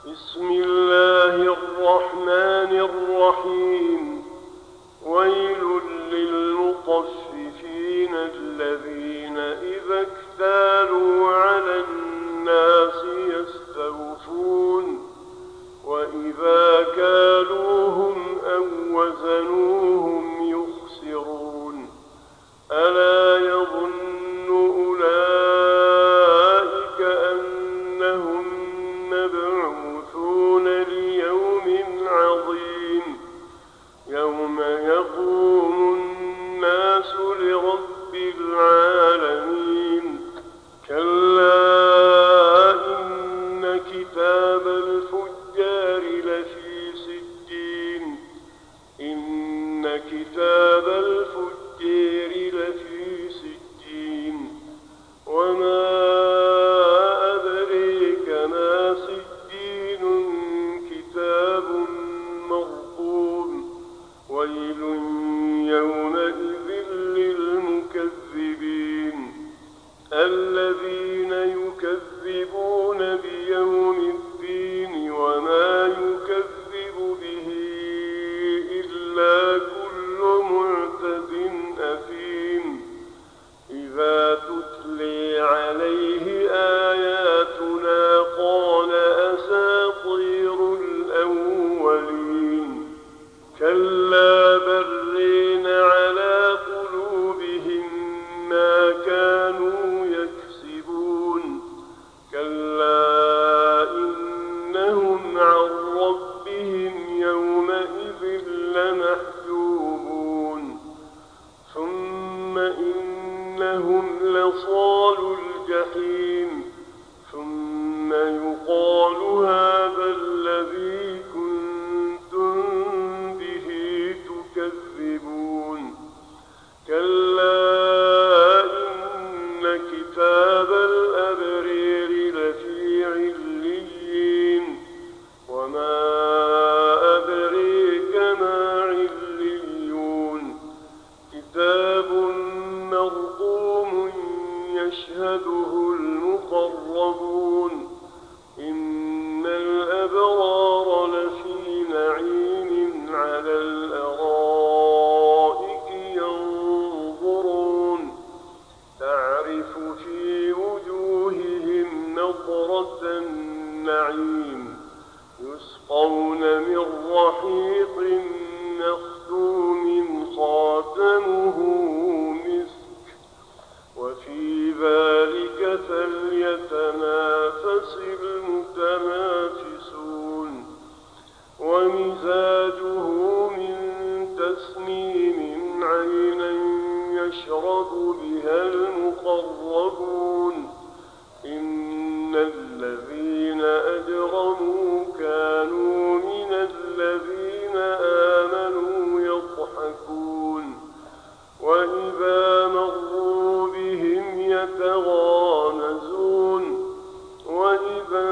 بسم الله الرحمن الرحيم. ويل للمطففين الذين إذا اكتالوا على الناس يستوفون وإذا كالوهم أو وزنوهم يخسرون. ألا يظن أولئك أنهم مبعوثون ليوم عظيم يوم يقوم الناس لرب العالمين. كلا إن كتاب الفجار لفي سجين. إن كتاب الفجار لفي سجين. وما أدريك ما سجين. كتاب مرقوم. ويل يومئذ للمكذبين الذين يكذبون بيوم الدين وما يكذب به إلا كل معتد أثيم. إذا تتلي عليه آياتنا قال أساطير الأولين. كلا برين على قلوبهم ما كانوا يكسبون. كلا إنهم عن ربهم يومئذ لمحجوبون. ثم إنهم لصالوا الجحيم. ثم يقال هذا الذي كنتم به تكذبون. كلا إن كتاب الأبرير لفي عليين. وما أدريك ما عليون. كتاب مرقوم يشهده المقربون. إن الأبرار لفي نعيم على الأرائك ينظرون. تعرف في وجوههم نضرة النعيم. يسقون من رحيق مختوم خاتمه مسك. وفي ذلك فليتنافس المتنافسون. ومزاجه من تسنيم عينا يشرب بها المقربون. إن الذين أجرموا كانوا من الذين آمنوا يضحكون. وإذا مروا بهم يتغامزون. وإذا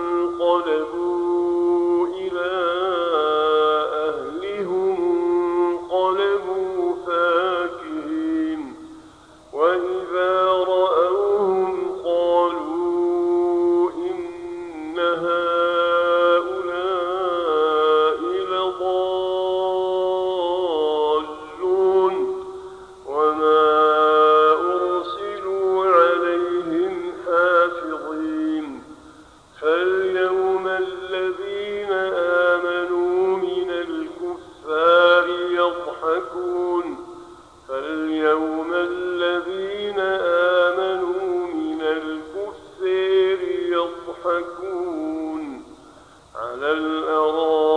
انقلبوا إلى أهلهم انقلبوا فاكهين. وإذا رأوهم قالوا إن هؤلاء لضالون. وما أرسلوا عليهم حافظين. فاليوم الذين آمنوا من الكفار يضحكون. فاليوم الذين آمنوا من الكفار يضحكون على الأرائك